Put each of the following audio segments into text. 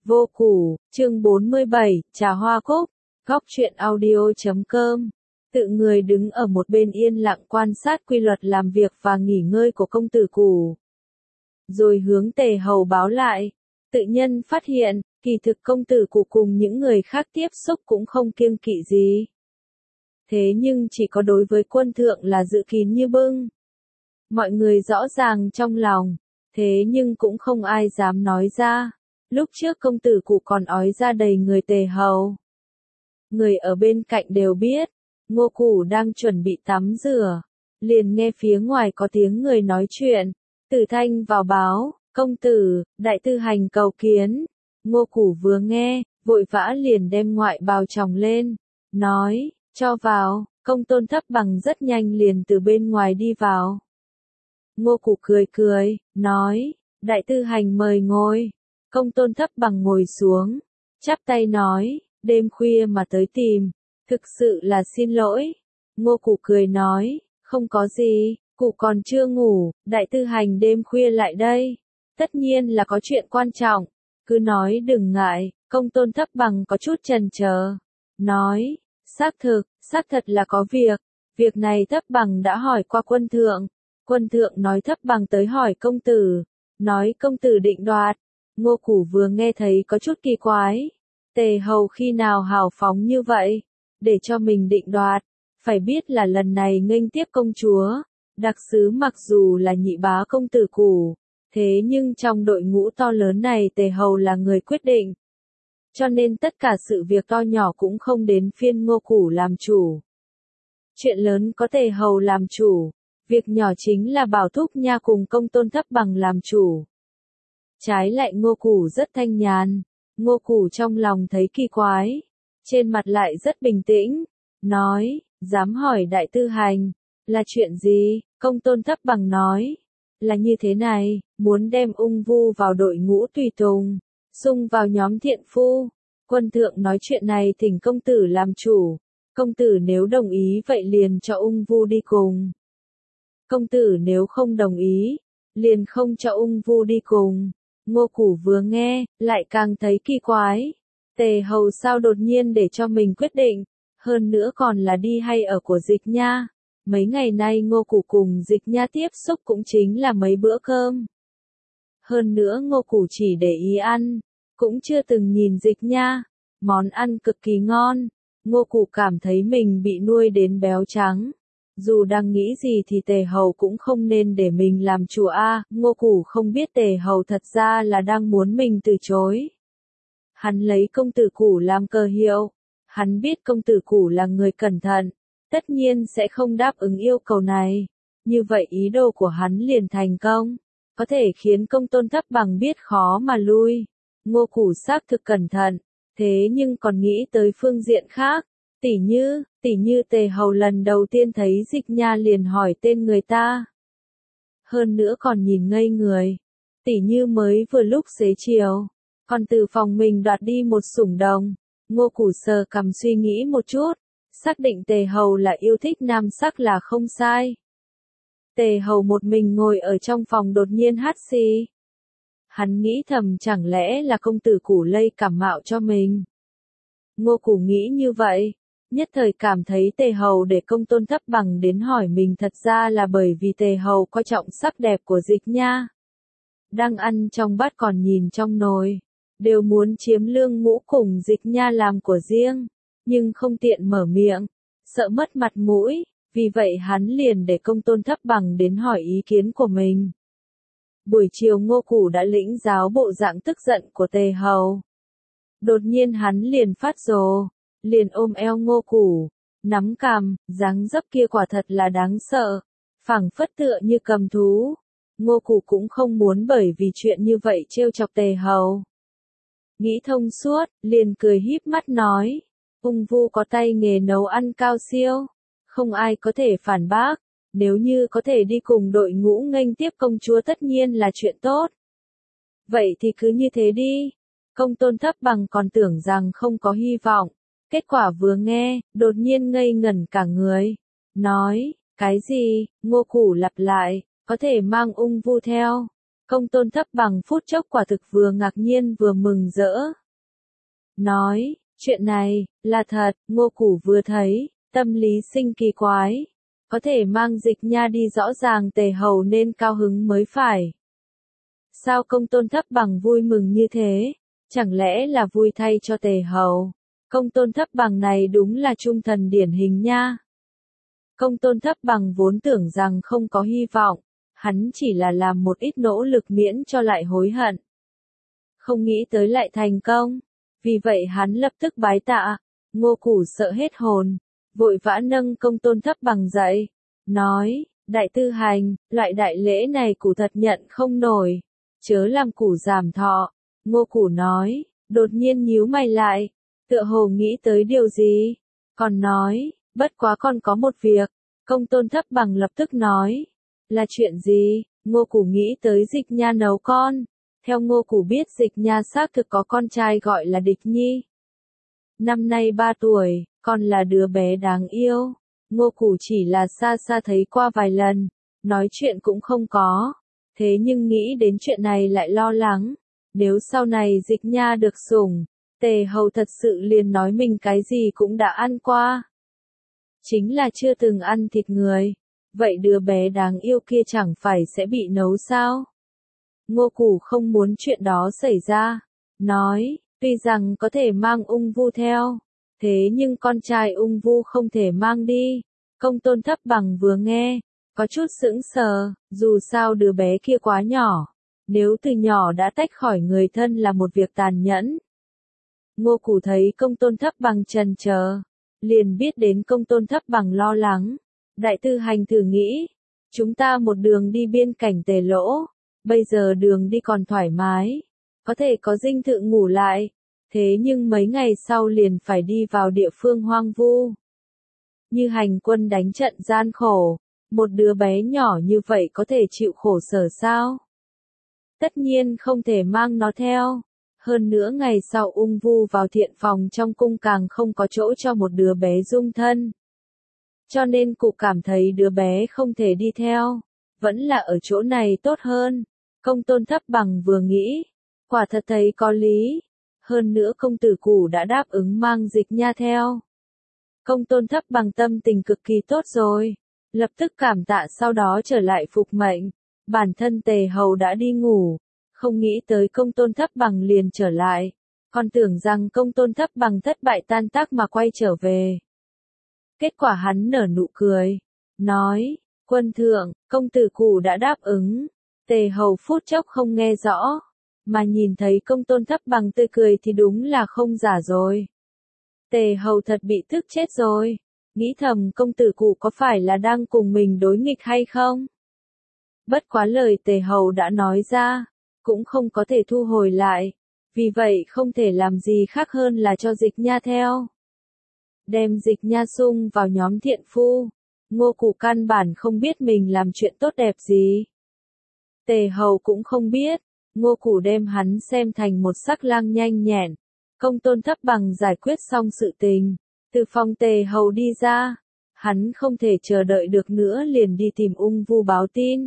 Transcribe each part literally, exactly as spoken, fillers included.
Vô Củ, chương bốn mươi bảy, Trà Hoa Cúc, góc truyện audio.com. Tự người đứng ở một bên yên lặng quan sát quy luật làm việc và nghỉ ngơi của công tử Củ. Rồi hướng Tề Hầu báo lại, tự nhân phát hiện, kỳ thực công tử Củ cùng những người khác tiếp xúc cũng không kiêng kỵ gì. Thế nhưng chỉ có đối với quân thượng là giữ kín như bưng. Mọi người rõ ràng trong lòng, thế nhưng cũng không ai dám nói ra. Lúc trước công tử Củ còn ói ra đầy người Tề Hầu. Người ở bên cạnh đều biết, Ngô Củ đang chuẩn bị tắm rửa. Liền nghe phía ngoài có tiếng người nói chuyện. Tử Thanh vào báo, công tử, đại tư hành cầu kiến. Ngô Củ vừa nghe, vội vã liền đem ngoại bào tròng lên. Nói, cho vào, công tôn thấp bằng rất nhanh liền từ bên ngoài đi vào. Ngô Củ cười cười, nói, đại tư hành mời ngồi. Công tôn thấp bằng ngồi xuống, chắp tay nói, đêm khuya mà tới tìm, thực sự là xin lỗi. Ngô Củ cười nói, không có gì, Cụ còn chưa ngủ, đại tư hành đêm khuya lại đây. Tất nhiên là có chuyện quan trọng, cứ nói đừng ngại. Công tôn thấp bằng có chút chần chờ, nói, xác thực, xác thật là có việc. Việc này thấp bằng đã hỏi qua quân thượng. Quân thượng nói thấp bằng tới hỏi công tử, nói công tử định đoạt. Ngô Củ vừa nghe thấy có chút kỳ quái. Tề Hầu khi nào hào phóng như vậy, để cho mình định đoạt. Phải biết là lần này nghênh tiếp công chúa, đặc sứ mặc dù là nhị bá công tử Củ, thế nhưng trong đội ngũ to lớn này Tề Hầu là người quyết định. Cho nên tất cả sự việc to nhỏ cũng không đến phiên Ngô Củ làm chủ. Chuyện lớn có Tề Hầu làm chủ, việc nhỏ chính là bảo Thúc Nha cùng công tôn thấp bằng làm chủ. Trái lại Ngô Củ rất thanh nhàn, Ngô Củ trong lòng thấy kỳ quái, trên mặt lại rất bình tĩnh, nói, dám hỏi đại tư hành, là chuyện gì? Công tôn thấp bằng nói, là như thế này, muốn đem ung vu vào đội ngũ tùy tùng, xung vào nhóm thiện phu. Quân thượng nói chuyện này thỉnh công tử làm chủ, công tử nếu đồng ý vậy liền cho ung vu đi cùng. Công tử nếu không đồng ý, liền không cho ung vu đi cùng. Ngô Củ vừa nghe, lại càng thấy kỳ quái. Tề Hầu sao đột nhiên để cho mình quyết định, hơn nữa còn là đi hay ở của Dịch Nha. Mấy ngày nay Ngô Củ cùng Dịch Nha tiếp xúc cũng chính là mấy bữa cơm. Hơn nữa Ngô Củ chỉ để ý ăn, cũng chưa từng nhìn Dịch Nha. Món ăn cực kỳ ngon, Ngô Củ cảm thấy mình bị nuôi đến béo trắng. Dù đang nghĩ gì thì Tề Hầu cũng không nên để mình làm chủ a. Ngô Củ không biết Tề Hầu thật ra là đang muốn mình từ chối. Hắn lấy công tử Củ làm cờ hiệu. Hắn biết công tử Củ là người cẩn thận, tất nhiên sẽ không đáp ứng yêu cầu này. Như vậy ý đồ của hắn liền thành công, có thể khiến công tôn thấp bằng biết khó mà lui. Ngô Củ xác thực cẩn thận, thế nhưng còn nghĩ tới phương diện khác. Tỉ như, tỉ như Tề Hầu lần đầu tiên thấy Dịch Nha liền hỏi tên người ta. Hơn nữa còn nhìn ngây người. Tỉ như mới vừa lúc xế chiều, còn từ phòng mình đoạt đi một sủng đồng. Ngô Củ sờ cằm suy nghĩ một chút, xác định Tề Hầu là yêu thích nam sắc là không sai. Tề Hầu một mình ngồi ở trong phòng đột nhiên hắt xì. Hắn nghĩ thầm chẳng lẽ là công tử Củ lây cảm mạo cho mình. Ngô Củ nghĩ như vậy, nhất thời cảm thấy Tề Hầu để công tôn thấp bằng đến hỏi mình thật ra là bởi vì Tề Hầu coi trọng sắc đẹp của Dịch Nha. Đang ăn trong bát còn nhìn trong nồi, đều muốn chiếm lương ngũ cùng Dịch Nha làm của riêng, nhưng không tiện mở miệng, sợ mất mặt mũi, vì vậy hắn liền để công tôn thấp bằng đến hỏi ý kiến của mình. Buổi chiều Ngô Củ đã lĩnh giáo bộ dạng tức giận của Tề Hầu. Đột nhiên hắn liền phát rồ, liền ôm eo Ngô Củ, nắm cằm, dáng dấp kia quả thật là đáng sợ, phảng phất tựa như cầm thú. Ngô Củ cũng không muốn bởi vì chuyện như vậy trêu chọc Tề Hầu. Nghĩ thông suốt, liền cười híp mắt nói, ung vu có tay nghề nấu ăn cao siêu, không ai có thể phản bác, nếu như có thể đi cùng đội ngũ nghênh tiếp công chúa tất nhiên là chuyện tốt. Vậy thì cứ như thế đi. Công tôn thấp bằng còn tưởng rằng không có hy vọng, kết quả vừa nghe, đột nhiên ngây ngẩn cả người, nói, cái gì? Ngô Củ lặp lại, có thể mang ung vu theo. Công tôn thấp bằng phút chốc quả thực vừa ngạc nhiên vừa mừng rỡ. Nói, chuyện này, là thật, Ngô Củ vừa thấy, tâm lý sinh kỳ quái. Có thể mang Dịch Nha đi rõ ràng Tề Hầu nên cao hứng mới phải. Sao công tôn thấp bằng vui mừng như thế? Chẳng lẽ là vui thay cho Tề Hầu? Công tôn thấp bằng này đúng là trung thần điển hình nha. Công tôn thấp bằng vốn tưởng rằng không có hy vọng, hắn chỉ là làm một ít nỗ lực miễn cho lại hối hận. Không nghĩ tới lại thành công, vì vậy hắn lập tức bái tạ. Ngô Củ sợ hết hồn, vội vã nâng công tôn thấp bằng dậy, nói, đại tư hành, loại đại lễ này Củ thật nhận không nổi, chớ làm Củ giảm thọ. Ngô Củ nói, đột nhiên nhíu mày lại, tựa hồ nghĩ tới điều gì, còn nói, bất quá còn có một việc. Công tôn thấp bằng lập tức nói, là chuyện gì? Ngô Củ nghĩ tới Dịch Nha nấu con. Theo Ngô Củ biết Dịch Nha xác thực có con trai gọi là Địch Nhi. Năm nay ba tuổi, còn là đứa bé đáng yêu. Ngô Củ chỉ là xa xa thấy qua vài lần, nói chuyện cũng không có. Thế nhưng nghĩ đến chuyện này lại lo lắng. Nếu sau này Dịch Nha được sủng, Tề Hầu thật sự liền nói mình cái gì cũng đã ăn qua. Chính là chưa từng ăn thịt người. Vậy đứa bé đáng yêu kia chẳng phải sẽ bị nấu sao? Ngô Củ không muốn chuyện đó xảy ra. Nói, tuy rằng có thể mang ung vu theo, thế nhưng con trai ung vu không thể mang đi. Công tôn thấp bằng vừa nghe, có chút sững sờ, dù sao đứa bé kia quá nhỏ. Nếu từ nhỏ đã tách khỏi người thân là một việc tàn nhẫn. Ngô Củ thấy công tôn thấp bằng chần chờ, liền biết đến công tôn thấp bằng lo lắng. Đại tư hành thử nghĩ, chúng ta một đường đi biên cảnh Tề Lỗ, bây giờ đường đi còn thoải mái, có thể có dinh thự ngủ lại, thế nhưng mấy ngày sau liền phải đi vào địa phương hoang vu. Như hành quân đánh trận gian khổ, một đứa bé nhỏ như vậy có thể chịu khổ sở sao? Tất nhiên không thể mang nó theo. Hơn nữa ngày sau ung vu vào thiện phòng trong cung càng không có chỗ cho một đứa bé dung thân. Cho nên cụ cảm thấy đứa bé không thể đi theo, vẫn là ở chỗ này tốt hơn. Công tôn thấp bằng vừa nghĩ, quả thật thấy có lý. Hơn nữa công tử Củ đã đáp ứng mang Dịch Nha theo. Công tôn thấp bằng tâm tình cực kỳ tốt rồi, lập tức cảm tạ sau đó trở lại phục mệnh. Bản thân Tề Hầu đã đi ngủ, không nghĩ tới công tôn thấp bằng liền trở lại, còn tưởng rằng công tôn thấp bằng thất bại tan tác mà quay trở về. Kết quả hắn nở nụ cười, nói, quân thượng, công tử Củ đã đáp ứng. Tề Hầu phút chốc không nghe rõ, mà nhìn thấy công tôn thấp bằng tươi cười thì đúng là không giả rồi. Tề Hầu thật bị tức chết rồi, nghĩ thầm công tử Củ có phải là đang cùng mình đối nghịch hay không? Bất quá lời Tề Hầu đã nói ra, cũng không có thể thu hồi lại, vì vậy không thể làm gì khác hơn là cho Dịch Nha theo. Đem Dịch Nha sung vào nhóm thiện phu, Ngô Củ căn bản không biết mình làm chuyện tốt đẹp gì. Tề Hầu cũng không biết, Ngô Củ đem hắn xem thành một sắc lang nhanh nhẹn. Công tôn thấp bằng giải quyết xong sự tình, từ phòng Tề Hầu đi ra, hắn không thể chờ đợi được nữa liền đi tìm ung vu báo tin.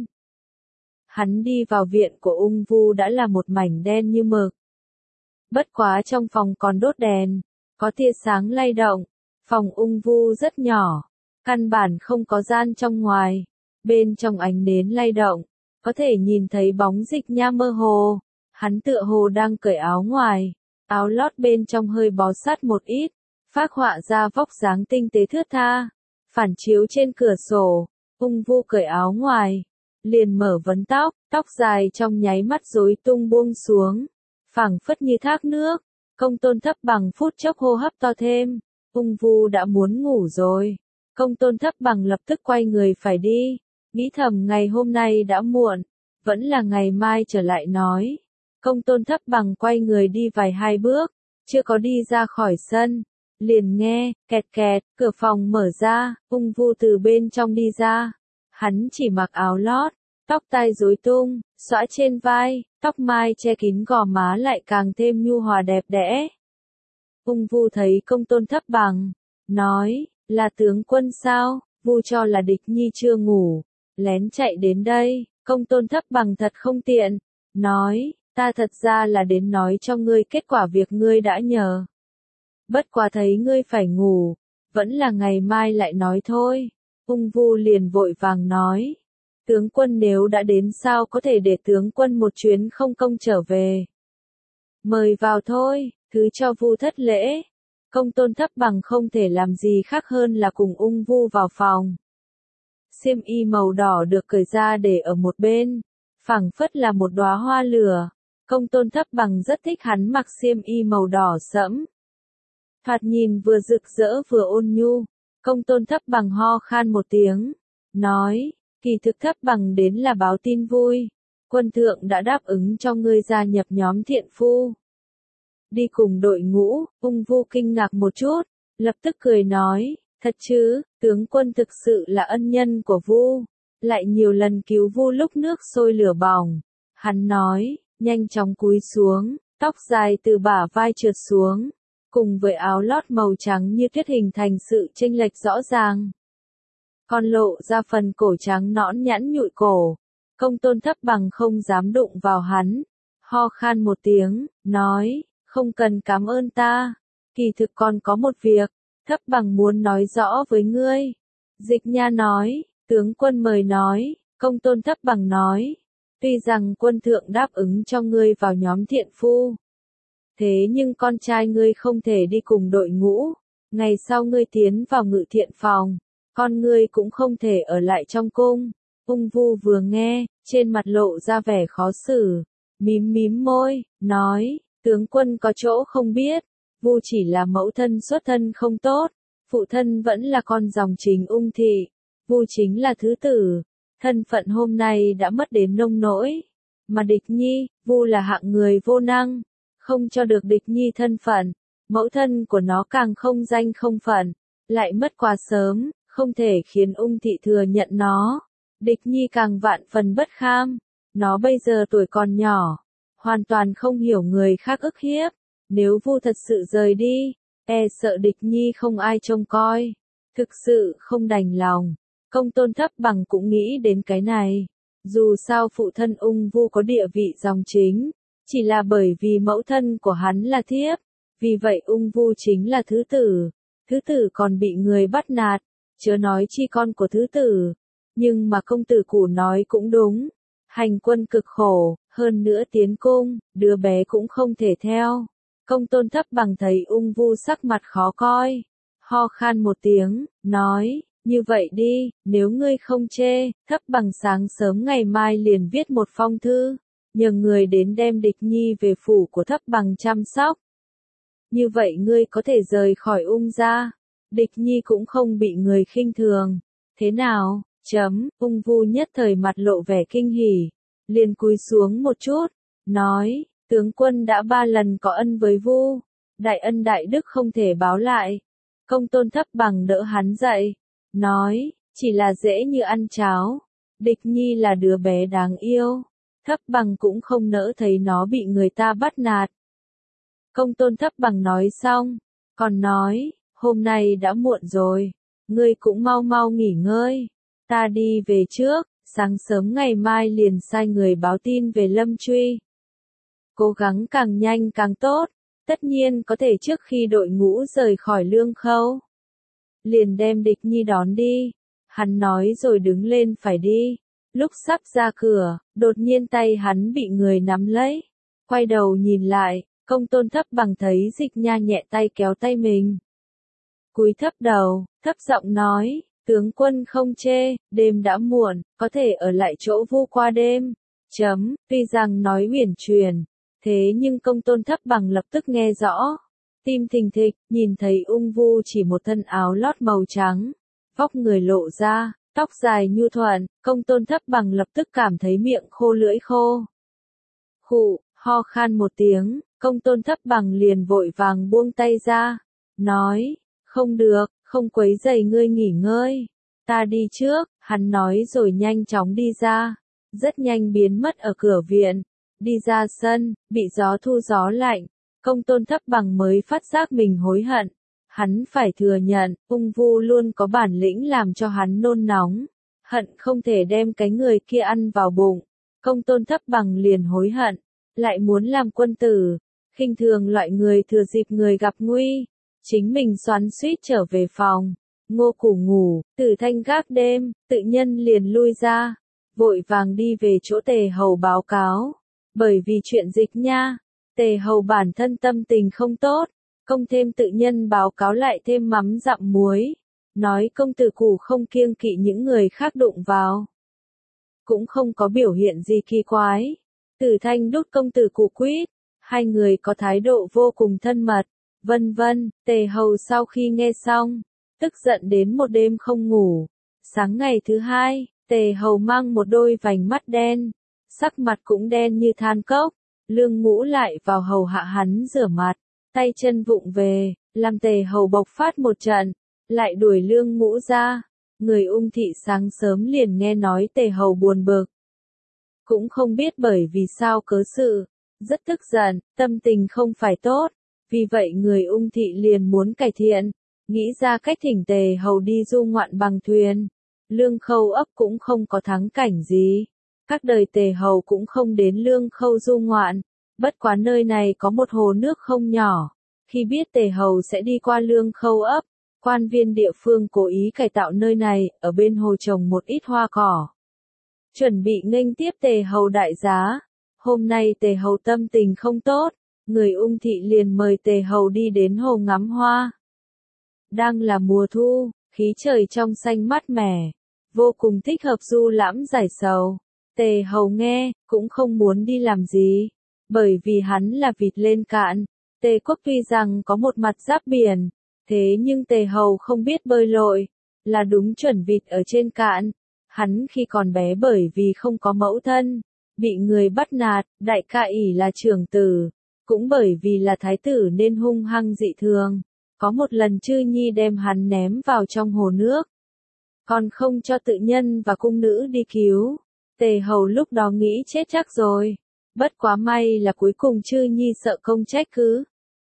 Hắn đi vào viện của ung vu đã là một mảnh đen như mực. Bất quá trong phòng còn đốt đèn, có tia sáng lay động, phòng ung vu rất nhỏ, căn bản không có gian trong ngoài, bên trong ánh nến lay động, có thể nhìn thấy bóng Dịch Nha mơ hồ, hắn tựa hồ đang cởi áo ngoài, áo lót bên trong hơi bó sát một ít, phác họa ra vóc dáng tinh tế thướt tha, phản chiếu trên cửa sổ, ung vu cởi áo ngoài, liền mở vấn tóc, tóc dài trong nháy mắt rối tung buông xuống, phảng phất như thác nước. Công tôn thấp bằng phút chốc hô hấp to thêm, ung vu đã muốn ngủ rồi. Công tôn thấp bằng lập tức quay người phải đi, nghĩ thầm ngày hôm nay đã muộn, vẫn là ngày mai trở lại nói. Công tôn thấp bằng quay người đi vài hai bước, chưa có đi ra khỏi sân, liền nghe, kẹt kẹt, cửa phòng mở ra, ung vu từ bên trong đi ra. Hắn chỉ mặc áo lót, tóc tai rối tung, xõa trên vai, tóc mai che kín gò má lại càng thêm nhu hòa đẹp đẽ. Ung vu thấy công tôn thấp bằng, nói, là tướng quân sao? Vu cho là Địch Nhi chưa ngủ, lén chạy đến đây. Công tôn thấp bằng thật không tiện, nói, ta thật ra là đến nói cho ngươi kết quả việc ngươi đã nhờ. Bất quá thấy ngươi phải ngủ, vẫn là ngày mai lại nói thôi. Ung Vu liền vội vàng nói, tướng quân nếu đã đến sao có thể để tướng quân một chuyến không công trở về. Mời vào thôi, thứ cho Vu thất lễ. Công Tôn Thấp Bằng không thể làm gì khác hơn là cùng Ung Vu vào phòng. Xiêm y màu đỏ được cởi ra để ở một bên, phảng phất là một đóa hoa lửa. Công Tôn Thấp Bằng rất thích hắn mặc xiêm y màu đỏ sẫm. Thoạt nhìn vừa rực rỡ vừa ôn nhu. Công Tôn Thấp Bằng ho khan một tiếng, nói, kỳ thực Thấp Bằng đến là báo tin vui. Quân thượng đã đáp ứng cho ngươi gia nhập nhóm thiện phu. Đi cùng đội ngũ. Ung Vu kinh ngạc một chút, lập tức cười nói, thật chứ, tướng quân thực sự là ân nhân của Vu, lại nhiều lần cứu Vu lúc nước sôi lửa bỏng. Hắn nói, nhanh chóng cúi xuống, tóc dài từ bả vai trượt xuống, cùng với áo lót màu trắng như tuyết hình thành sự chênh lệch rõ ràng. Còn lộ ra phần cổ trắng nõn nhẵn nhụi cổ. Công Tôn Thấp Bằng không dám đụng vào hắn, ho khan một tiếng, nói, không cần cảm ơn ta, kỳ thực còn có một việc, Thấp Bằng muốn nói rõ với ngươi. Dịch Nha nói, tướng quân mời nói. Công Tôn Thấp Bằng nói, tuy rằng quân thượng đáp ứng cho ngươi vào nhóm thiện phu, thế nhưng con trai ngươi không thể đi cùng đội ngũ, ngày sau ngươi tiến vào ngự thiện phòng, con ngươi cũng không thể ở lại trong cung. Ung Vu vừa nghe, trên mặt lộ ra vẻ khó xử, mím mím môi, nói, tướng quân có chỗ không biết, Vu chỉ là mẫu thân xuất thân không tốt, phụ thân vẫn là con dòng chính Ung thị, Vu chính là thứ tử, thân phận hôm nay đã mất đến nông nỗi, mà Địch Nhi, Vu là hạng người vô năng, không cho được Địch Nhi thân phận, mẫu thân của nó càng không danh không phận, lại mất quá sớm, không thể khiến Ung thị thừa nhận nó. Địch Nhi càng vạn phần bất kham, nó bây giờ tuổi còn nhỏ, hoàn toàn không hiểu người khác ức hiếp, nếu Vu thật sự rời đi, e sợ Địch Nhi không ai trông coi, thực sự không đành lòng. Công Tôn Thấp Bằng cũng nghĩ đến cái này, dù sao phụ thân Ung Vu có địa vị dòng chính, chỉ là bởi vì mẫu thân của hắn là thiếp, vì vậy Ung Vu chính là thứ tử, thứ tử còn bị người bắt nạt, chớ nói chi con của thứ tử. Nhưng mà công tử Củ nói cũng đúng, hành quân cực khổ, hơn nữa tiến cung, đứa bé cũng không thể theo. Công Tôn Thấp Bằng thấy Ung Vu sắc mặt khó coi, ho khan một tiếng, nói, như vậy đi, nếu ngươi không chê, Thấp Bằng sáng sớm ngày mai liền viết một phong thư, nhờ người đến đem Địch Nhi về phủ của Thấp Bằng chăm sóc. Như vậy ngươi có thể rời khỏi Ung gia, Địch Nhi cũng không bị người khinh thường. Thế nào? Chấm, Ung Vu nhất thời mặt lộ vẻ kinh hỉ, liền cúi xuống một chút, nói, tướng quân đã ba lần có ân với Vu, đại ân đại đức không thể báo lại. Công Tôn Thấp Bằng đỡ hắn dậy, nói, chỉ là dễ như ăn cháo, Địch Nhi là đứa bé đáng yêu, Thấp Bằng cũng không nỡ thấy nó bị người ta bắt nạt. Công Tôn Thấp Bằng nói xong, còn nói, hôm nay đã muộn rồi, ngươi cũng mau mau nghỉ ngơi. Ta đi về trước, sáng sớm ngày mai liền sai người báo tin về Lâm Truy. Cố gắng càng nhanh càng tốt, tất nhiên có thể trước khi đội ngũ rời khỏi Lương Khâu. Liền đem Địch Nhi đón đi. Hắn nói rồi đứng lên phải đi. Lúc sắp ra cửa, đột nhiên tay hắn bị người nắm lấy. Quay đầu nhìn lại, Công Tôn Thấp Bằng thấy Dịch Nha nhẹ tay kéo tay mình. Cúi thấp đầu, thấp giọng nói. Tướng quân không chê, đêm đã muộn, có thể ở lại chỗ Vu qua đêm. Chấm, tuy rằng nói uyển chuyển, thế nhưng Công Tôn Thấp Bằng lập tức nghe rõ. Tim thình thịch, nhìn thấy Ung Vu chỉ một thân áo lót màu trắng, vóc người lộ ra, tóc dài nhu thuận, Công Tôn Thấp Bằng lập tức cảm thấy miệng khô lưỡi khô. Khụ, ho khan một tiếng, Công Tôn Thấp Bằng liền vội vàng buông tay ra, nói, không được. Không quấy rầy ngươi nghỉ ngơi, ta đi trước, hắn nói rồi nhanh chóng đi ra, rất nhanh biến mất ở cửa viện, đi ra sân, bị gió thu gió lạnh, Công Tôn Thấp Bằng mới phát giác mình hối hận, hắn phải thừa nhận, Ung Vu luôn có bản lĩnh làm cho hắn nôn nóng, hận không thể đem cái người kia ăn vào bụng, công tôn thấp bằng liền hối hận, lại muốn làm quân tử, khinh thường loại người thừa dịp người gặp nguy, chính mình xoắn xuýt trở về phòng. Ngô Củ ngủ, Tử Thanh gác đêm, tự nhân liền lui ra, vội vàng đi về chỗ Tề Hầu báo cáo, bởi vì chuyện dịch nha, Tề Hầu bản thân tâm tình không tốt, công thêm tự nhân báo cáo lại thêm mắm dặm muối, nói công tử Củ không kiêng kỵ những người khác đụng vào. Cũng không có biểu hiện gì kỳ quái. Tử Thanh đút công tử Củ quýt, hai người có thái độ vô cùng thân mật, vân vân. Tề Hầu sau khi nghe xong, tức giận đến một đêm không ngủ. Sáng ngày thứ hai, Tề Hầu mang một đôi vành mắt đen, sắc mặt cũng đen như than cốc, Lương Ngũ lại vào hầu hạ hắn rửa mặt, tay chân vụng về, làm Tề Hầu bộc phát một trận, lại đuổi Lương Ngũ ra. Người Ung thị sáng sớm liền nghe nói Tề Hầu buồn bực, cũng không biết bởi vì sao cớ sự, rất tức giận, tâm tình không phải tốt, vì vậy người Ung thị liền muốn cải thiện, nghĩ ra cách thỉnh Tề Hầu đi du ngoạn bằng thuyền. Lương Khâu ấp cũng không có thắng cảnh gì, các đời Tề Hầu cũng không đến Lương Khâu du ngoạn, bất quá nơi này có một hồ nước không nhỏ, khi biết Tề Hầu sẽ đi qua Lương Khâu ấp, quan viên địa phương cố ý cải tạo nơi này, ở bên hồ trồng một ít hoa cỏ, chuẩn bị nghênh tiếp Tề Hầu đại giá. Hôm nay Tề Hầu tâm tình không tốt, người Ung thị liền mời Tề Hầu đi đến hồ ngắm hoa. Đang là mùa thu, khí trời trong xanh mát mẻ, vô cùng thích hợp du lãm giải sầu. Tề Hầu nghe, cũng không muốn đi làm gì, bởi vì hắn là vịt lên cạn. Tề Quốc tuy rằng có một mặt giáp biển, thế nhưng Tề Hầu không biết bơi lội, là đúng chuẩn vịt ở trên cạn. Hắn khi còn bé bởi vì không có mẫu thân, bị người bắt nạt, đại ca ỷ là trưởng tử, cũng bởi vì là thái tử nên hung hăng dị thường. Có một lần Chư Nhi đem hắn ném vào trong hồ nước, còn không cho tự nhân và cung nữ đi cứu. Tề Hầu lúc đó nghĩ chết chắc rồi, bất quá may là cuối cùng Chư Nhi sợ công trách cứ,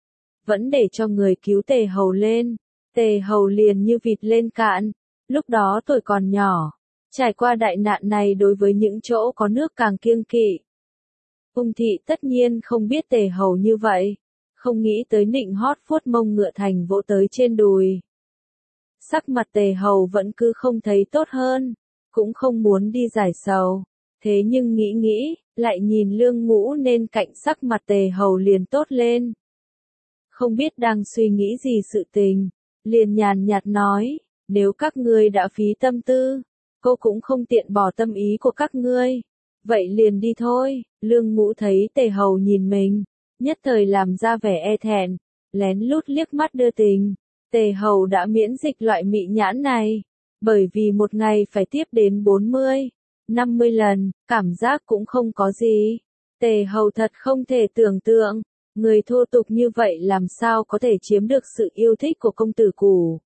vẫn để cho người cứu Tề Hầu lên. Tề Hầu liền như vịt lên cạn, lúc đó tuổi còn nhỏ, trải qua đại nạn này đối với những chỗ có nước càng kiêng kỵ. Ung thị tất nhiên không biết Tề Hầu như vậy, không nghĩ tới nịnh hót vuốt mông ngựa thành vỗ tới trên đùi. Sắc mặt Tề Hầu vẫn cứ không thấy tốt hơn, cũng không muốn đi giải sầu, thế nhưng nghĩ nghĩ, lại nhìn Lương Ngũ nên cạnh sắc mặt Tề Hầu liền tốt lên. Không biết đang suy nghĩ gì sự tình, liền nhàn nhạt nói, nếu các ngươi đã phí tâm tư, cô cũng không tiện bỏ tâm ý của các ngươi, vậy liền đi thôi. Lương Ngũ thấy Tề Hầu nhìn mình, nhất thời làm ra vẻ e thẹn, lén lút liếc mắt đưa tình. Tề Hầu đã miễn dịch loại mị nhãn này, bởi vì một ngày phải tiếp đến bốn mươi, năm mươi lần, cảm giác cũng không có gì. Tề Hầu thật không thể tưởng tượng, người thô tục như vậy làm sao có thể chiếm được sự yêu thích của công tử Củ.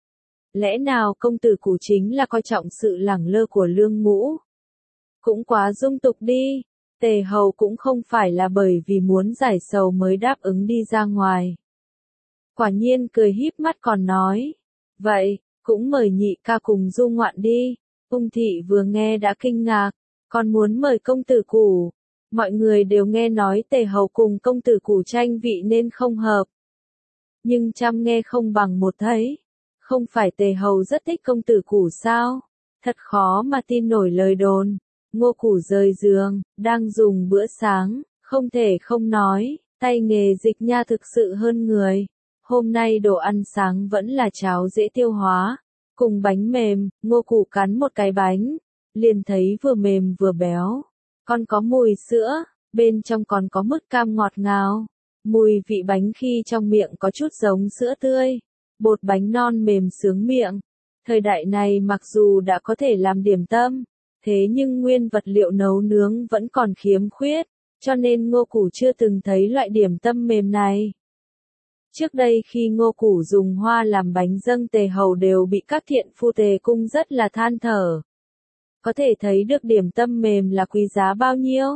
Lẽ nào công tử Củ chính là coi trọng sự lẳng lơ của Lương Ngũ? Cũng quá dung tục đi. Tề Hầu cũng không phải là bởi vì muốn giải sầu mới đáp ứng đi ra ngoài. Quả nhiên cười híp mắt còn nói, vậy, cũng mời nhị ca cùng du ngoạn đi. Ung thị vừa nghe đã kinh ngạc, còn muốn mời công tử Củ. Mọi người đều nghe nói Tề Hầu cùng công tử Củ tranh vị nên không hợp. Nhưng trăm nghe không bằng một thấy. Không phải Tề Hầu rất thích công tử Củ sao? Thật khó mà tin nổi lời đồn. Ngô Củ rời giường, đang dùng bữa sáng, không thể không nói, tay nghề dịch nha thực sự hơn người. Hôm nay đồ ăn sáng vẫn là cháo dễ tiêu hóa, cùng bánh mềm. Ngô Củ cắn một cái bánh, liền thấy vừa mềm vừa béo, còn có mùi sữa, bên trong còn có mứt cam ngọt ngào. Mùi vị bánh khi trong miệng có chút giống sữa tươi, bột bánh non mềm sướng miệng. Thời đại này mặc dù đã có thể làm điểm tâm, thế nhưng nguyên vật liệu nấu nướng vẫn còn khiếm khuyết, cho nên Ngô Củ chưa từng thấy loại điểm tâm mềm này. Trước đây khi Ngô Củ dùng hoa làm bánh dâng Tề Hầu đều bị các thiện phu Tề cung rất là than thở. Có thể thấy được điểm tâm mềm là quý giá bao nhiêu.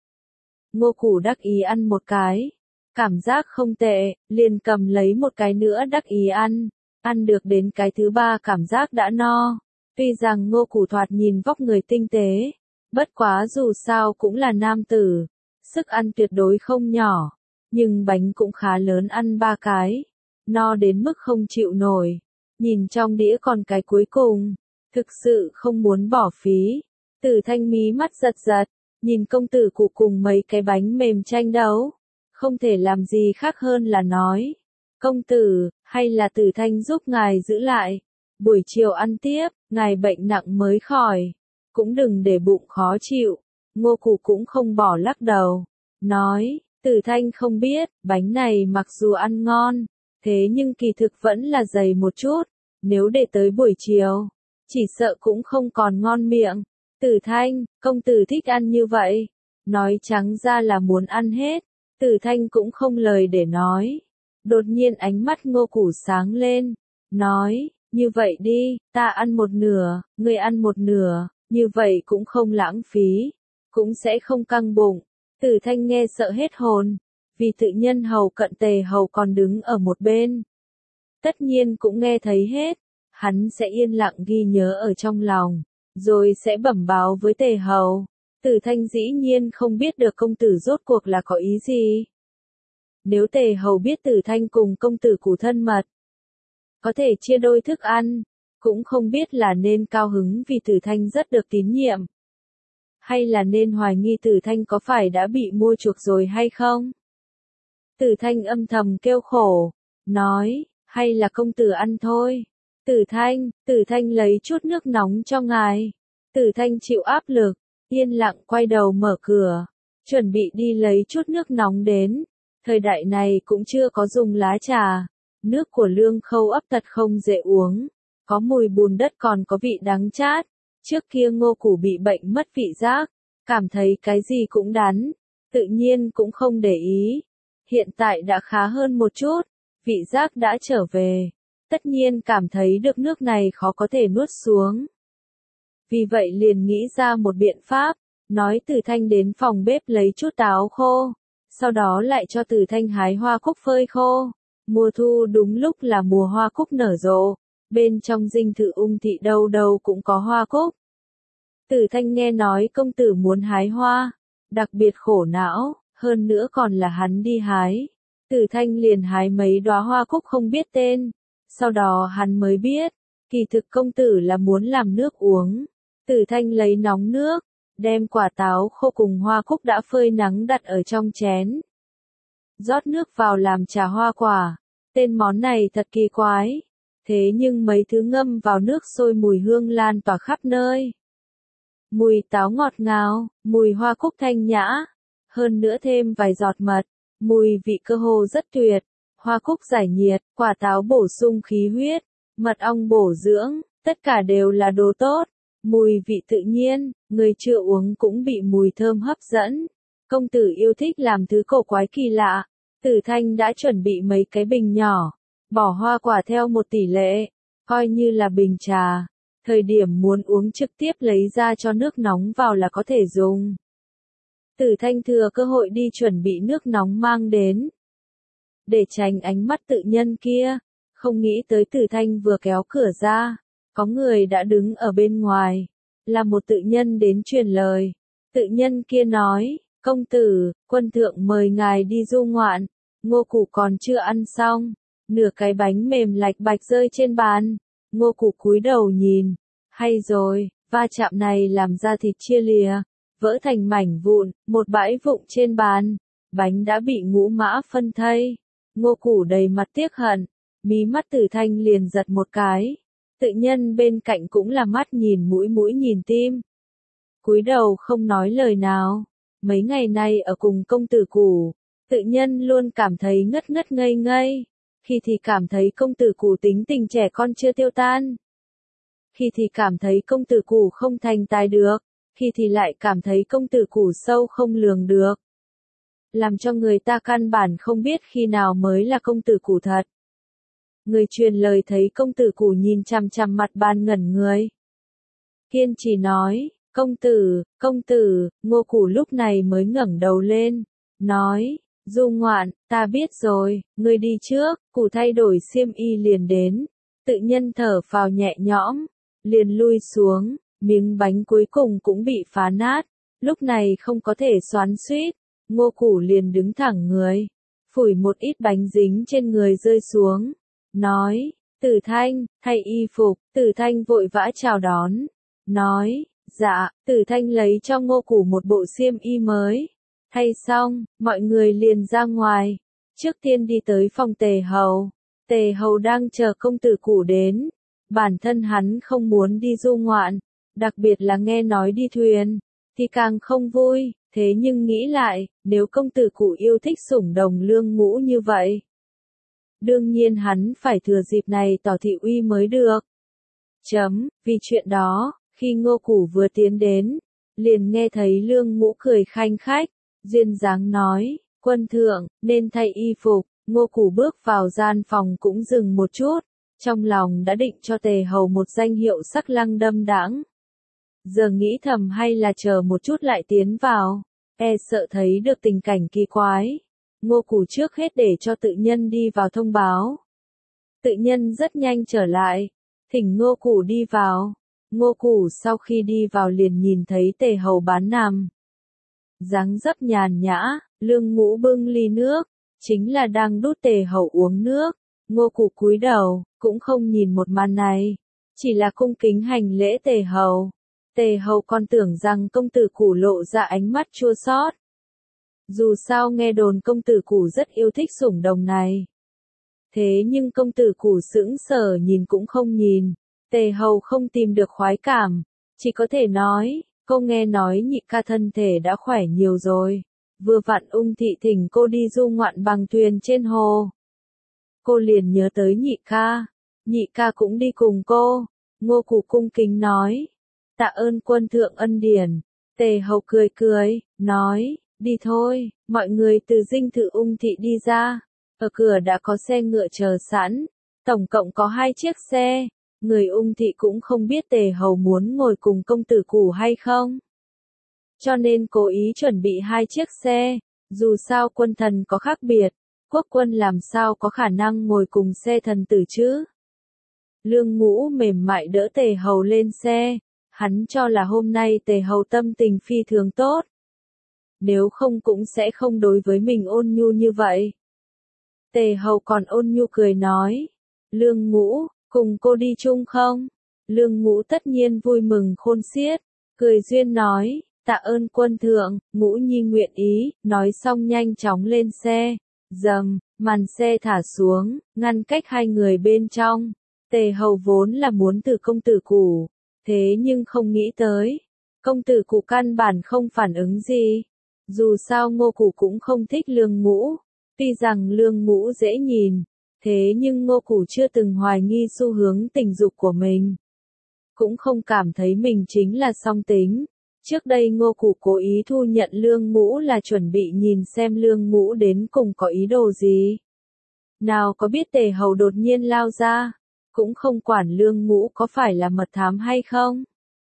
Ngô Củ đắc ý ăn một cái, cảm giác không tệ, liền cầm lấy một cái nữa đắc ý ăn, ăn được đến cái thứ ba cảm giác đã no. Tuy rằng Ngô Củ thoạt nhìn vóc người tinh tế, Bất quá dù sao cũng là nam tử, sức ăn tuyệt đối không nhỏ, nhưng bánh cũng khá lớn, ăn ba cái, no đến mức không chịu nổi. Nhìn trong đĩa còn cái cuối cùng, thực sự không muốn bỏ phí. Tử Thanh mí mắt giật giật, nhìn công tử cụ cùng mấy cái bánh mềm tranh đấu, không thể làm gì khác hơn là nói: công tử, hay là Tử Thanh giúp ngài giữ lại, buổi chiều ăn tiếp, ngài bệnh nặng mới khỏi, cũng đừng để bụng khó chịu. Ngô Củ cũng không bỏ, lắc đầu, nói: Tử Thanh không biết, bánh này mặc dù ăn ngon, thế nhưng kỳ thực vẫn là dày một chút, nếu để tới buổi chiều, chỉ sợ cũng không còn ngon miệng. Tử Thanh, công tử thích ăn như vậy, nói trắng ra là muốn ăn hết. Tử Thanh cũng không lời để nói. Đột nhiên ánh mắt Ngô Củ sáng lên, nói: như vậy đi, ta ăn một nửa, ngươi ăn một nửa, như vậy cũng không lãng phí, cũng sẽ không căng bụng. Tử Thanh nghe sợ hết hồn, vì tự nhân hầu cận Tề hầu còn đứng ở một bên. Tất nhiên cũng nghe thấy hết, hắn sẽ yên lặng ghi nhớ ở trong lòng, rồi sẽ bẩm báo với Tề hầu. Tử Thanh dĩ nhiên không biết được công tử rốt cuộc là có ý gì. Nếu Tề hầu biết Tử Thanh cùng công tử Cụ thân mật, có thể chia đôi thức ăn, cũng không biết là nên cao hứng vì Tử Thanh rất được tín nhiệm, hay là nên hoài nghi Tử Thanh có phải đã bị mua chuộc rồi hay không. Tử Thanh âm thầm kêu khổ, nói: hay là công tử ăn thôi. Tử Thanh, Tử Thanh lấy chút nước nóng cho ngài. Tử Thanh chịu áp lực, yên lặng quay đầu mở cửa, chuẩn bị đi lấy chút nước nóng đến. Thời đại này cũng chưa có dùng lá trà, nước của Lương Khâu ấp thật không dễ uống, có mùi bùn đất còn có vị đắng chát. Trước kia Ngô Củ bị bệnh mất vị giác, cảm thấy cái gì cũng đắng, tự nhiên cũng không để ý. Hiện tại đã khá hơn một chút, vị giác đã trở về, tất nhiên cảm thấy được nước này khó có thể nuốt xuống. Vì vậy liền nghĩ ra một biện pháp, nói Tử Thanh đến phòng bếp lấy chút táo khô, sau đó lại cho Tử Thanh hái hoa cúc phơi khô. Mùa thu đúng lúc là mùa hoa cúc nở rộ, bên trong dinh thự Ung thị đâu đâu cũng có hoa cúc. Tử Thanh nghe nói công tử muốn hái hoa, đặc biệt khổ não, hơn nữa còn là hắn đi hái. Tử Thanh liền hái mấy đóa hoa cúc không biết tên, sau đó hắn mới biết, kỳ thực công tử là muốn làm nước uống. Tử Thanh lấy nóng nước, đem quả táo khô cùng hoa cúc đã phơi nắng đặt ở trong chén, rót nước vào làm trà hoa quả. Tên món này thật kỳ quái, thế nhưng mấy thứ ngâm vào nước sôi mùi hương lan tỏa khắp nơi. Mùi táo ngọt ngào, mùi hoa cúc thanh nhã, hơn nữa thêm vài giọt mật, mùi vị cơ hồ rất tuyệt. Hoa cúc giải nhiệt, quả táo bổ sung khí huyết, mật ong bổ dưỡng, tất cả đều là đồ tốt. Mùi vị tự nhiên, người chưa uống cũng bị mùi thơm hấp dẫn. Công tử yêu thích làm thứ cổ quái kỳ lạ. Tử Thanh đã chuẩn bị mấy cái bình nhỏ, bỏ hoa quả theo một tỷ lệ, coi như là bình trà. Thời điểm muốn uống trực tiếp lấy ra cho nước nóng vào là có thể dùng. Tử Thanh thừa cơ hội đi chuẩn bị nước nóng mang đến, để tránh ánh mắt tự nhân kia. Không nghĩ tới Tử Thanh vừa kéo cửa ra, có người đã đứng ở bên ngoài, là một tự nhân đến truyền lời. Tự nhân kia nói: công tử, quân thượng mời ngài đi du ngoạn. Ngô Củ còn chưa ăn xong, nửa cái bánh mềm lạch bạch rơi trên bàn. Ngô Củ cúi đầu nhìn, hay rồi, va chạm này làm ra thịt chia lìa, vỡ thành mảnh vụn, một bãi vụn trên bàn, bánh đã bị ngũ mã phân thây. Ngô Củ đầy mặt tiếc hận, mí mắt Tử Thanh liền giật một cái. Tự nhân bên cạnh cũng là mắt nhìn mũi mũi nhìn tim, cúi đầu không nói lời nào. Mấy ngày nay ở cùng công tử Củ, tự nhân luôn cảm thấy ngất ngất ngây ngây, khi thì cảm thấy công tử Củ tính tình trẻ con chưa tiêu tan, khi thì cảm thấy công tử Củ không thành tài được, khi thì lại cảm thấy công tử Củ sâu không lường được, làm cho người ta căn bản không biết khi nào mới là công tử Củ thật. Người truyền lời thấy công tử Củ nhìn chằm chằm mặt bàn ngẩn người, kiên trì nói: công tử, công tử. Ngô Củ lúc này mới ngẩng đầu lên, nói: du ngoạn, ta biết rồi, ngươi đi trước. Củ thay đổi xiêm y liền đến, tự nhân thở phào nhẹ nhõm, liền lui xuống, Miếng bánh cuối cùng cũng bị phá nát, lúc này không có thể xoắn xuýt, Ngô Củ liền đứng thẳng người, phủi một ít bánh dính trên người rơi xuống, nói, Tử Thanh, thay y phục, Tử Thanh vội vã chào đón, nói, dạ, Tử Thanh lấy cho Ngô Củ một bộ xiêm y mới, thay xong, mọi người liền ra ngoài, trước tiên đi tới phòng Tề Hầu, Tề Hầu đang chờ công tử Củ đến, bản thân hắn không muốn đi du ngoạn, đặc biệt là nghe nói đi thuyền, thì càng không vui, thế nhưng nghĩ lại, nếu công tử Củ yêu thích sủng đồng Lương Ngũ như vậy, đương nhiên hắn phải thừa dịp này tỏ thị uy mới được. Chấm, vì chuyện đó, khi Ngô Củ vừa tiến đến, liền nghe thấy Lương Ngũ cười khanh khách, duyên dáng nói, quân thượng, nên thay y phục, Ngô Củ bước vào gian phòng cũng dừng một chút, trong lòng đã định cho Tề Hầu một danh hiệu sắc lăng đâm đãng. Giờ nghĩ thầm hay là chờ một chút lại tiến vào, e sợ thấy được tình cảnh kỳ quái. Ngô Củ trước hết để cho tự nhân đi vào thông báo. Tự nhân rất nhanh trở lại, thỉnh Ngô Củ đi vào. Ngô Củ sau khi đi vào liền nhìn thấy Tề Hầu bán nằm. Dáng dấp nhàn nhã, Lương Ngũ bưng ly nước, chính là đang đút Tề Hầu uống nước. Ngô Củ cúi đầu, cũng không nhìn một màn này, chỉ là cung kính hành lễ Tề Hầu. Tề Hầu còn tưởng rằng công tử Củ lộ ra ánh mắt chua xót. Dù sao nghe đồn công tử Củ rất yêu thích sủng đồng này. Thế nhưng công tử Củ sững sờ nhìn cũng không nhìn, Tề Hầu không tìm được khoái cảm, chỉ có thể nói, cô nghe nói nhị ca thân thể đã khỏe nhiều rồi, vừa vặn Ung thị thỉnh cô đi du ngoạn bằng thuyền trên hồ. Cô liền nhớ tới nhị ca, nhị ca cũng đi cùng cô, Ngô Củ cung kính nói, tạ ơn quân thượng ân điển. Tề Hầu cười cười, nói, đi thôi, mọi người từ dinh thự Ung thị đi ra, ở cửa đã có xe ngựa chờ sẵn, tổng cộng có hai chiếc xe, người Ung thị cũng không biết Tề Hầu muốn ngồi cùng công tử Củ hay không. Cho nên cố ý chuẩn bị hai chiếc xe, dù sao quân thần có khác biệt, quốc quân làm sao có khả năng ngồi cùng xe thần tử chứ. Lương Ngũ mềm mại đỡ Tề Hầu lên xe, hắn cho là hôm nay Tề Hầu tâm tình phi thường tốt. Nếu không cũng sẽ không đối với mình ôn nhu như vậy. Tề Hầu còn ôn nhu cười nói, Lương Ngũ, cùng cô đi chung không? Lương Ngũ tất nhiên vui mừng khôn xiết, cười duyên nói, tạ ơn quân thượng, Ngũ nhi nguyện ý, nói xong nhanh chóng lên xe, dầm, màn xe thả xuống, ngăn cách hai người bên trong. Tề Hầu vốn là muốn từ công tử Củ, thế nhưng không nghĩ tới, công tử Củ căn bản không phản ứng gì. Dù sao Ngô Củ cũng không thích Lương Ngũ, tuy rằng Lương Ngũ dễ nhìn, thế nhưng Ngô Củ chưa từng hoài nghi xu hướng tình dục của mình. Cũng không cảm thấy mình chính là song tính. Trước đây Ngô Củ cố ý thu nhận Lương Ngũ là chuẩn bị nhìn xem Lương Ngũ đến cùng có ý đồ gì. Nào có biết Tề Hầu đột nhiên lao ra, cũng không quản Lương Ngũ có phải là mật thám hay không.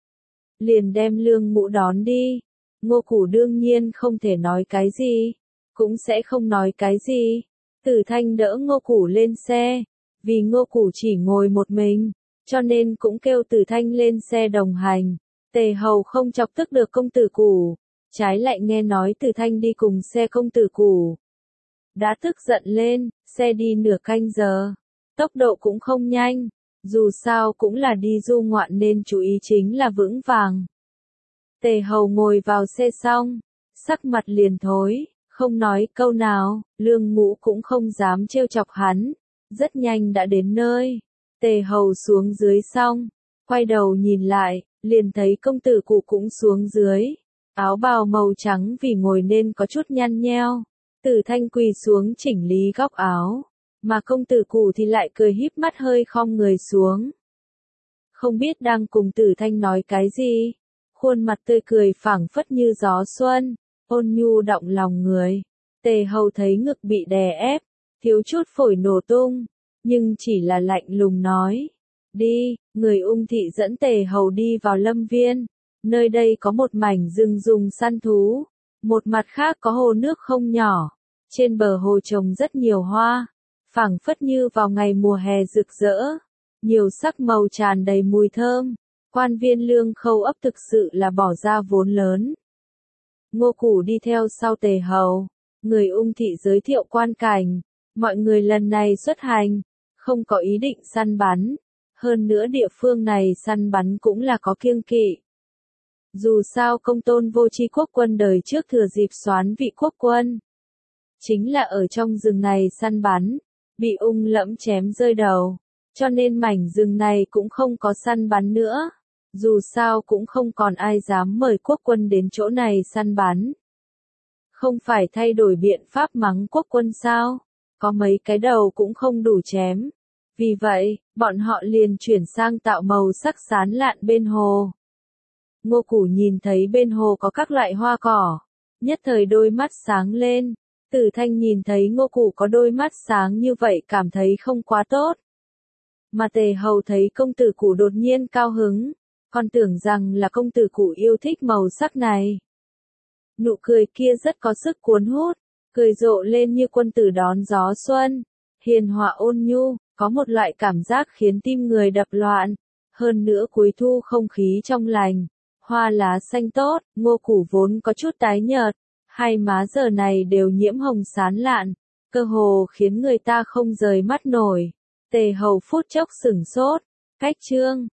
Liền đem Lương Ngũ đón đi. Ngô Củ đương nhiên không thể nói cái gì, cũng sẽ không nói cái gì. Tử Thanh đỡ Ngô Củ lên xe, vì Ngô Củ chỉ ngồi một mình, cho nên cũng kêu Tử Thanh lên xe đồng hành. Tề Hầu không chọc tức được công tử Củ, trái lại nghe nói Tử Thanh đi cùng xe công tử Củ. Đã tức giận lên, xe đi nửa canh giờ, tốc độ cũng không nhanh, dù sao cũng là đi du ngoạn nên chú ý chính là vững vàng. Tề Hầu ngồi vào xe xong, sắc mặt liền thối, không nói câu nào, Lương Ngũ cũng không dám trêu chọc hắn, rất nhanh đã đến nơi. Tề Hầu xuống dưới xong, quay đầu nhìn lại, liền thấy công tử Củ cũng xuống dưới, áo bào màu trắng vì ngồi nên có chút nhăn nheo. Tử Thanh quỳ xuống chỉnh lý góc áo, mà công tử Củ thì lại cười híp mắt hơi khom người xuống. Không biết đang cùng Tử Thanh nói cái gì, khuôn mặt tươi cười phảng phất như gió xuân, ôn nhu động lòng người. Tề Hầu thấy ngực bị đè ép, thiếu chút phổi nổ tung, nhưng chỉ là lạnh lùng nói, đi, người Ung thị dẫn Tề Hầu đi vào lâm viên, nơi đây có một mảnh rừng dùng săn thú, một mặt khác có hồ nước không nhỏ, trên bờ hồ trồng rất nhiều hoa, phảng phất như vào ngày mùa hè rực rỡ, nhiều sắc màu tràn đầy mùi thơm. Quan viên Lương Khâu ấp thực sự là bỏ ra vốn lớn. Ngô Củ đi theo sau Tề Hầu, người Ung thị giới thiệu quan cảnh, mọi người lần này xuất hành, không có ý định săn bắn, hơn nữa địa phương này săn bắn cũng là có kiêng kỵ. Dù sao Công Tôn Vô Chi quốc quân đời trước thừa dịp soán vị quốc quân, chính là ở trong rừng này săn bắn, bị Ung Lẫm chém rơi đầu, cho nên mảnh rừng này cũng không có săn bắn nữa. Dù sao cũng không còn ai dám mời quốc quân đến chỗ này săn bắn. Không phải thay đổi biện pháp mắng quốc quân sao? Có mấy cái đầu cũng không đủ chém. Vì vậy, bọn họ liền chuyển sang tạo màu sắc sán lạn bên hồ. Ngô Củ nhìn thấy bên hồ có các loại hoa cỏ, nhất thời đôi mắt sáng lên. Tử Thanh nhìn thấy Ngô Củ có đôi mắt sáng như vậy cảm thấy không quá tốt. Mà Tề Hầu thấy công tử Củ đột nhiên cao hứng, còn tưởng rằng là công tử Củ yêu thích màu sắc này. Nụ cười kia rất có sức cuốn hút, cười rộ lên như quân tử đón gió xuân, hiền hòa ôn nhu, có một loại cảm giác khiến tim người đập loạn. Hơn nữa cuối thu không khí trong lành, hoa lá xanh tốt, Ngô Củ vốn có chút tái nhợt, hai má giờ này đều nhiễm hồng sán lạn, cơ hồ khiến người ta không rời mắt nổi. Tề Hầu phút chốc sửng sốt, cách trương.